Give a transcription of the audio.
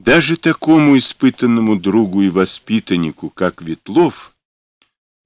Даже такому испытанному другу и воспитаннику, как Ветлов,